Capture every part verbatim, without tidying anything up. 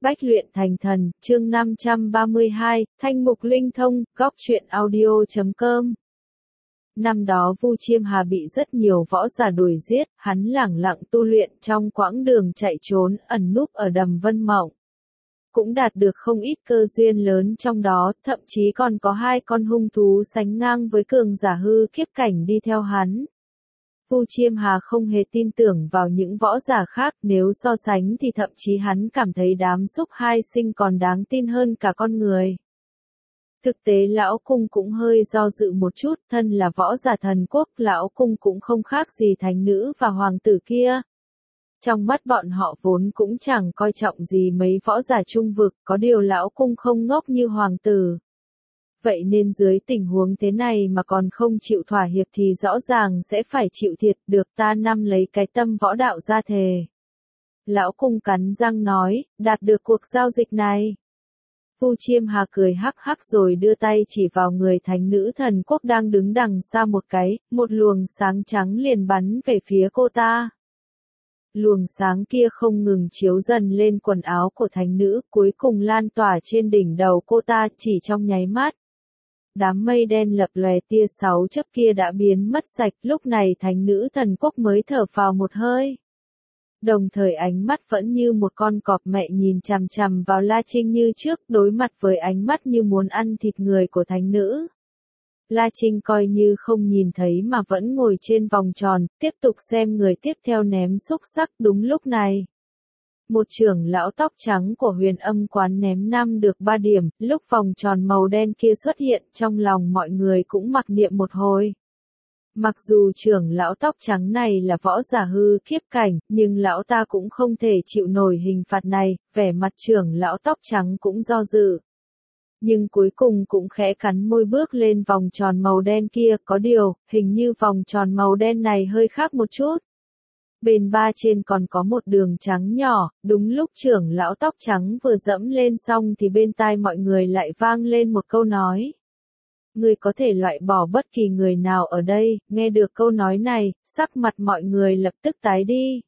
Bách luyện thành thần, chương năm trăm ba mươi hai, thanh mục linh thông, góc truyện audio chấm com. Năm đó Vu Chiêm Hà bị rất nhiều võ giả đuổi giết, hắn lẳng lặng tu luyện trong quãng đường chạy trốn, ẩn núp ở đầm Vân Mộng. Cũng đạt được không ít cơ duyên lớn trong đó, thậm chí còn có hai con hung thú sánh ngang với cường giả hư kiếp cảnh đi theo hắn. Vu Chiêm Hà không hề tin tưởng vào những võ giả khác, nếu so sánh thì thậm chí hắn cảm thấy đám xúc hai sinh còn đáng tin hơn cả con người. Thực tế Lão Cung cũng hơi do dự một chút, thân là võ giả thần quốc, Lão Cung cũng không khác gì thánh nữ và hoàng tử kia. Trong mắt bọn họ vốn cũng chẳng coi trọng gì mấy võ giả trung vực, có điều Lão Cung không ngốc như hoàng tử. Vậy nên dưới tình huống thế này mà còn không chịu thỏa hiệp thì rõ ràng sẽ phải chịu thiệt, được ta năm lấy cái tâm võ đạo ra thề. Lão Cung cắn răng nói, đạt được cuộc giao dịch này. Vu Chiêm Hà cười hắc hắc rồi đưa tay chỉ vào người thánh nữ thần quốc đang đứng đằng xa một cái, một luồng sáng trắng liền bắn về phía cô ta. Luồng sáng kia không ngừng chiếu dần lên quần áo của thánh nữ, cuối cùng lan tỏa trên đỉnh đầu cô ta chỉ trong nháy mắt. Đám mây đen lập lòe tia sáu chớp kia đã biến mất sạch, lúc này thánh nữ thần quốc mới thở phào một hơi. Đồng thời ánh mắt vẫn như một con cọp mẹ nhìn chằm chằm vào La Trinh như trước, đối mặt với ánh mắt như muốn ăn thịt người của thánh nữ. La Trinh coi như không nhìn thấy mà vẫn ngồi trên vòng tròn, tiếp tục xem người tiếp theo ném xúc sắc. Đúng lúc này, một trưởng lão tóc trắng của Huyền Âm quán ném năm được ba điểm, lúc vòng tròn màu đen kia xuất hiện, trong lòng mọi người cũng mặc niệm một hồi. Mặc dù trưởng lão tóc trắng này là võ giả hư kiếp cảnh, nhưng lão ta cũng không thể chịu nổi hình phạt này, vẻ mặt trưởng lão tóc trắng cũng do dự. Nhưng cuối cùng cũng khẽ cắn môi bước lên vòng tròn màu đen kia, có điều, hình như vòng tròn màu đen này hơi khác một chút. Bên ba trên còn có một đường trắng nhỏ, đúng lúc trưởng lão tóc trắng vừa dẫm lên xong thì bên tai mọi người lại vang lên một câu nói. Người có thể loại bỏ bất kỳ người nào ở đây, nghe được câu nói này, sắc mặt mọi người lập tức tái đi.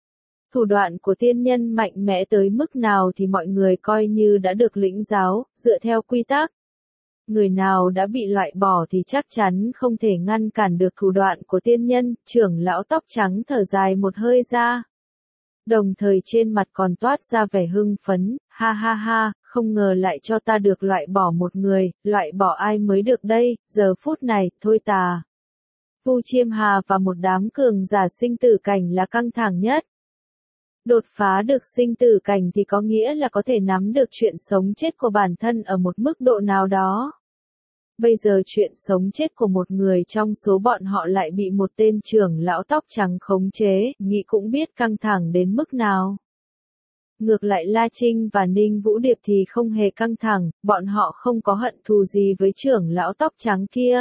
Thủ đoạn của tiên nhân mạnh mẽ tới mức nào thì mọi người coi như đã được lĩnh giáo, dựa theo quy tắc. Người nào đã bị loại bỏ thì chắc chắn không thể ngăn cản được thủ đoạn của tiên nhân, trưởng lão tóc trắng thở dài một hơi ra. Đồng thời trên mặt còn toát ra vẻ hưng phấn, ha ha ha, không ngờ lại cho ta được loại bỏ một người, loại bỏ ai mới được đây, giờ phút này, thôi tà. Vu Chiêm Hà và một đám cường giả sinh tử cảnh là căng thẳng nhất. Đột phá được sinh tử cảnh thì có nghĩa là có thể nắm được chuyện sống chết của bản thân ở một mức độ nào đó. Bây giờ chuyện sống chết của một người trong số bọn họ lại bị một tên trưởng lão tóc trắng khống chế, nghĩ cũng biết căng thẳng đến mức nào. Ngược lại La Trinh và Ninh Vũ Điệp thì không hề căng thẳng, bọn họ không có hận thù gì với trưởng lão tóc trắng kia.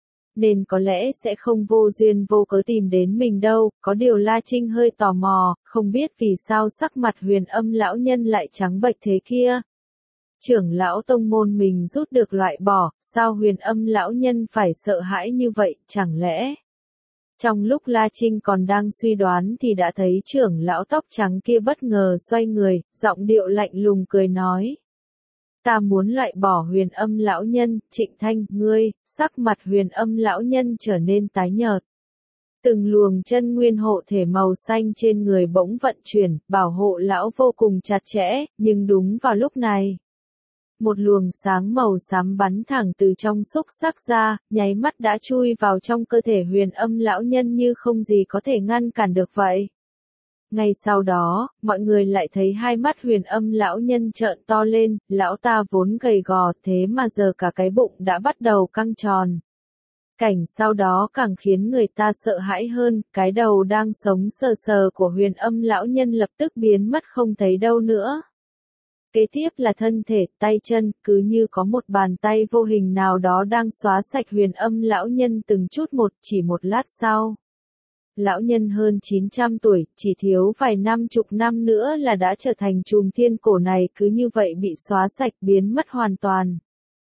Nên có lẽ sẽ không vô duyên vô cớ tìm đến mình đâu, có điều La Trinh hơi tò mò, không biết vì sao sắc mặt Huyền Âm lão nhân lại trắng bệch thế kia. Trưởng lão tông môn mình rút được loại bỏ, sao Huyền Âm lão nhân phải sợ hãi như vậy, chẳng lẽ? Trong lúc La Trinh còn đang suy đoán thì đã thấy trưởng lão tóc trắng kia bất ngờ xoay người, giọng điệu lạnh lùng cười nói. Ta muốn loại bỏ Huyền Âm lão nhân, Trịnh Thanh, ngươi, sắc mặt Huyền Âm lão nhân trở nên tái nhợt. Từng luồng chân nguyên hộ thể màu xanh trên người bỗng vận chuyển, bảo hộ lão vô cùng chặt chẽ, nhưng đúng vào lúc này. Một luồng sáng màu xám bắn thẳng từ trong xúc sắc ra, nháy mắt đã chui vào trong cơ thể Huyền Âm lão nhân như không gì có thể ngăn cản được vậy. Ngay sau đó, mọi người lại thấy hai mắt Huyền Âm lão nhân trợn to lên, lão ta vốn gầy gò thế mà giờ cả cái bụng đã bắt đầu căng tròn. Cảnh sau đó càng khiến người ta sợ hãi hơn, cái đầu đang sống sờ sờ của Huyền Âm lão nhân lập tức biến mất không thấy đâu nữa. Kế tiếp là thân thể, tay chân, cứ như có một bàn tay vô hình nào đó đang xóa sạch Huyền Âm lão nhân từng chút một, chỉ một lát sau. Lão nhân hơn chín trăm tuổi, chỉ thiếu vài năm chục năm nữa là đã trở thành chùm thiên cổ này cứ như vậy bị xóa sạch biến mất hoàn toàn.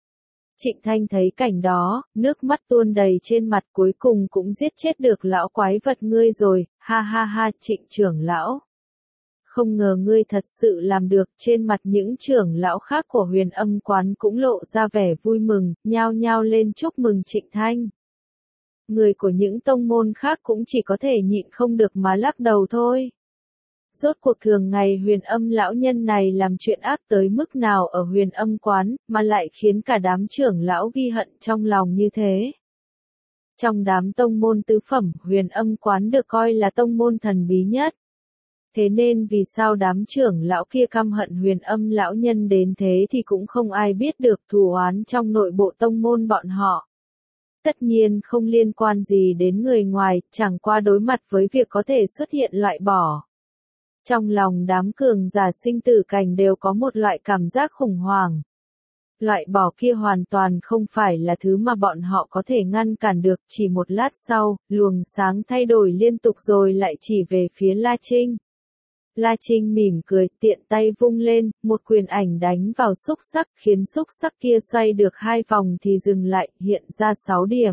Trịnh Thanh thấy cảnh đó, nước mắt tuôn đầy trên mặt, cuối cùng cũng giết chết được lão quái vật ngươi rồi, ha ha ha, Trịnh trưởng lão. không ngờ ngươi thật sự làm được. Trên mặt những trưởng lão khác của Huyền Âm quán cũng lộ ra vẻ vui mừng, nhao nhao lên chúc mừng Trịnh Thanh. Người của những tông môn khác cũng chỉ có thể nhịn không được mà lắc đầu thôi. Rốt cuộc thường ngày Huyền Âm lão nhân này làm chuyện ác tới mức nào ở Huyền Âm quán, mà lại khiến cả đám trưởng lão ghi hận trong lòng như thế. Trong đám tông môn tứ phẩm, Huyền Âm quán được coi là tông môn thần bí nhất. Thế nên vì sao đám trưởng lão kia căm hận Huyền Âm lão nhân đến thế thì cũng không ai biết được. Thù oán trong nội bộ tông môn bọn họ. Tất nhiên không liên quan gì đến người ngoài, chẳng qua đối mặt với việc có thể xuất hiện loại bỏ. Trong lòng đám cường giả sinh tử cảnh đều có một loại cảm giác khủng hoảng. Loại bỏ kia hoàn toàn không phải là thứ mà bọn họ có thể ngăn cản được. Chỉ một lát sau, luồng sáng thay đổi liên tục rồi lại chỉ về phía La Trinh. La Trinh mỉm cười, tiện tay vung lên, một quyền ảnh đánh vào xúc sắc, khiến xúc sắc kia xoay được hai vòng thì dừng lại, hiện ra sáu điểm.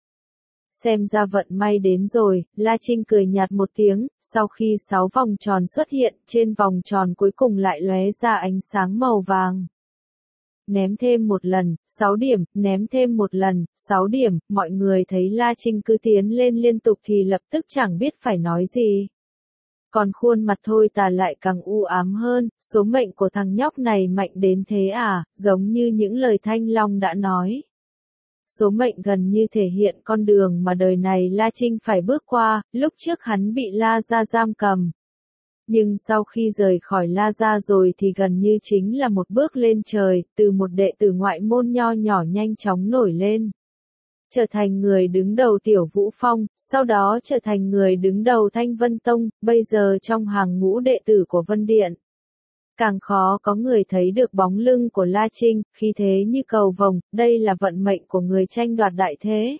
Xem ra vận may đến rồi, La Trinh cười nhạt một tiếng, sau khi sáu vòng tròn xuất hiện, trên vòng tròn cuối cùng lại lóe ra ánh sáng màu vàng. Ném thêm một lần, sáu điểm, ném thêm một lần, sáu điểm, mọi người thấy La Trinh cứ tiến lên liên tục thì lập tức chẳng biết phải nói gì. Còn khuôn mặt thôi tà lại càng u ám hơn, số mệnh của thằng nhóc này mạnh đến thế à, giống như những lời Thanh Long đã nói. Số mệnh gần như thể hiện con đường mà đời này La Trinh phải bước qua, lúc trước hắn bị La Gia giam cầm. Nhưng sau khi rời khỏi La Gia rồi thì gần như chính là một bước lên trời, từ một đệ tử ngoại môn nho nhỏ nhanh chóng nổi lên. Trở thành người đứng đầu Tiểu Vũ Phong, sau đó trở thành người đứng đầu Thanh Vân Tông, bây giờ trong hàng ngũ đệ tử của Vân Điện. Càng khó có người thấy được bóng lưng của La Trinh, khí thế như cầu vồng, đây là vận mệnh của người tranh đoạt đại thế.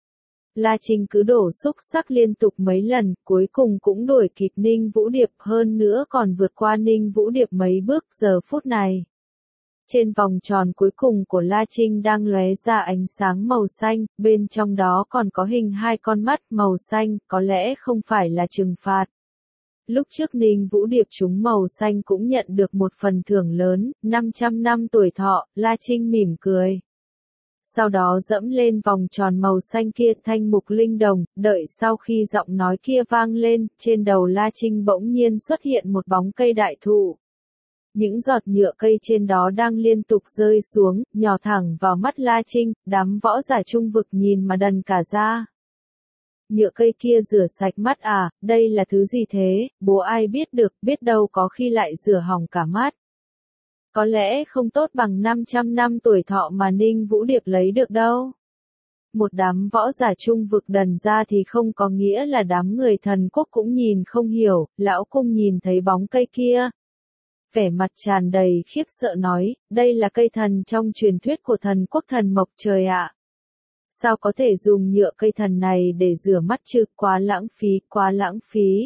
La Trinh cứ đổ xúc sắc liên tục mấy lần, cuối cùng cũng đuổi kịp Ninh Vũ Điệp, hơn nữa còn vượt qua Ninh Vũ Điệp mấy bước. Giờ phút này. Trên vòng tròn cuối cùng của La Trinh đang lóe ra ánh sáng màu xanh, bên trong đó còn có hình hai con mắt màu xanh, có lẽ không phải là trừng phạt. Lúc trước Ninh Vũ Điệp trúng màu xanh cũng nhận được một phần thưởng lớn, năm trăm năm tuổi thọ, La Trinh mỉm cười. Sau đó dẫm lên vòng tròn màu xanh kia thanh mục linh đồng, đợi sau khi giọng nói kia vang lên, trên đầu La Trinh bỗng nhiên xuất hiện một bóng cây đại thụ. Những giọt nhựa cây trên đó đang liên tục rơi xuống, nhỏ thẳng vào mắt La Trinh, đám võ giả trung vực nhìn mà đần cả ra. Nhựa cây kia rửa sạch mắt à, đây là thứ gì thế, bố ai biết được, biết đâu có khi lại rửa hỏng cả mắt. Có lẽ không tốt bằng năm trăm năm tuổi thọ mà Ninh Vũ Điệp lấy được đâu. Một đám võ giả trung vực đần ra thì không có nghĩa là đám người thần quốc cũng nhìn không hiểu, lão cung nhìn thấy bóng cây kia. Vẻ mặt tràn đầy khiếp sợ nói, đây là cây thần trong truyền thuyết của thần quốc thần mộc trời ạ. Sao có thể dùng nhựa cây thần này để rửa mắt chứ, quá lãng phí, quá lãng phí.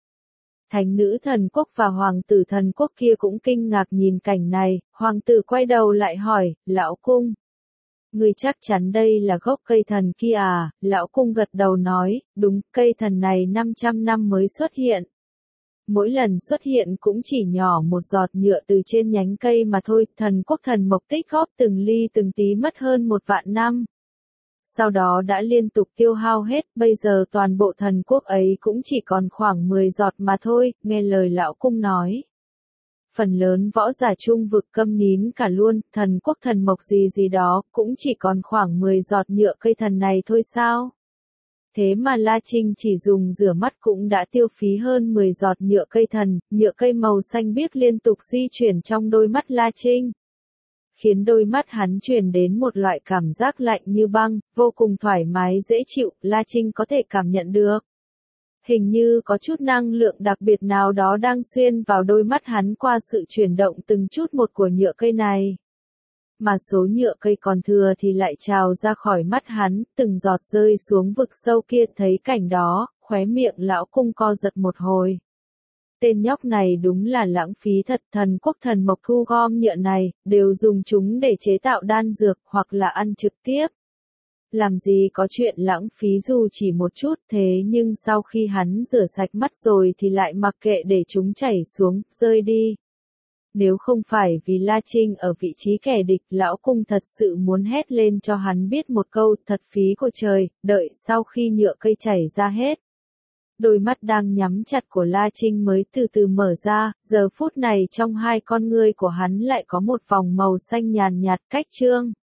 Thánh nữ thần quốc và hoàng tử thần quốc kia cũng kinh ngạc nhìn cảnh này, hoàng tử quay đầu lại hỏi, lão cung. Người chắc chắn đây là gốc cây thần kia à, lão cung gật đầu nói, đúng, cây thần này năm trăm năm mới xuất hiện. Mỗi lần xuất hiện cũng chỉ nhỏ một giọt nhựa từ trên nhánh cây mà thôi, thần quốc thần mộc tích góp từng ly từng tí mất hơn một vạn năm. Sau đó đã liên tục tiêu hao hết, bây giờ toàn bộ thần quốc ấy cũng chỉ còn khoảng mười giọt mà thôi, nghe lời lão cung nói. Phần lớn võ giả trung vực câm nín cả luôn, thần quốc thần mộc gì gì đó, cũng chỉ còn khoảng mười giọt nhựa cây thần này thôi sao? Thế mà La Trinh chỉ dùng rửa mắt cũng đã tiêu phí hơn mười giọt nhựa cây thần, nhựa cây màu xanh biếc liên tục di chuyển trong đôi mắt La Trinh. Khiến đôi mắt hắn truyền đến một loại cảm giác lạnh như băng, vô cùng thoải mái dễ chịu, La Trinh có thể cảm nhận được. Hình như có chút năng lượng đặc biệt nào đó đang xuyên vào đôi mắt hắn qua sự chuyển động từng chút một của nhựa cây này. Mà số nhựa cây còn thừa thì lại trào ra khỏi mắt hắn, từng giọt rơi xuống vực sâu kia, thấy cảnh đó, khóe miệng lão cung co giật một hồi. Tên nhóc này đúng là lãng phí thật, thần quốc thần mộc thu gom nhựa này, đều dùng chúng để chế tạo đan dược hoặc là ăn trực tiếp. làm gì có chuyện lãng phí dù chỉ một chút, thế nhưng sau khi hắn rửa sạch mắt rồi thì lại mặc kệ để chúng chảy xuống, rơi đi. Nếu không phải vì La Trinh ở vị trí kẻ địch, lão cung thật sự muốn hét lên cho hắn biết một câu, thật phí của trời, đợi sau khi nhựa cây chảy ra hết. Đôi mắt đang nhắm chặt của La Trinh mới từ từ mở ra, giờ phút này trong hai con ngươi của hắn lại có một vòng màu xanh nhàn nhạt cách trương.